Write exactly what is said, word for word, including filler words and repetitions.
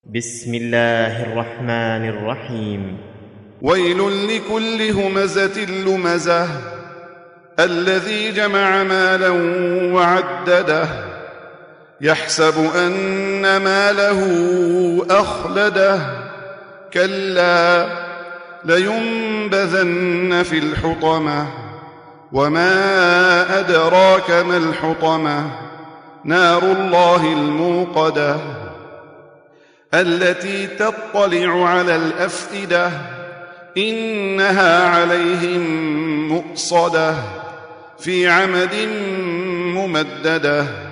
بسم الله الرحمن الرحيم. ويل لكل همزة لمزة الذي جمع مالا وعدده يحسب أن ماله أخلده كلا لينبذن في الحطمة وما أدراك ما الحطمة نار الله الموقدة التي تطلع على الأفئدة إنها عليهم مؤصدة في عمد ممددة.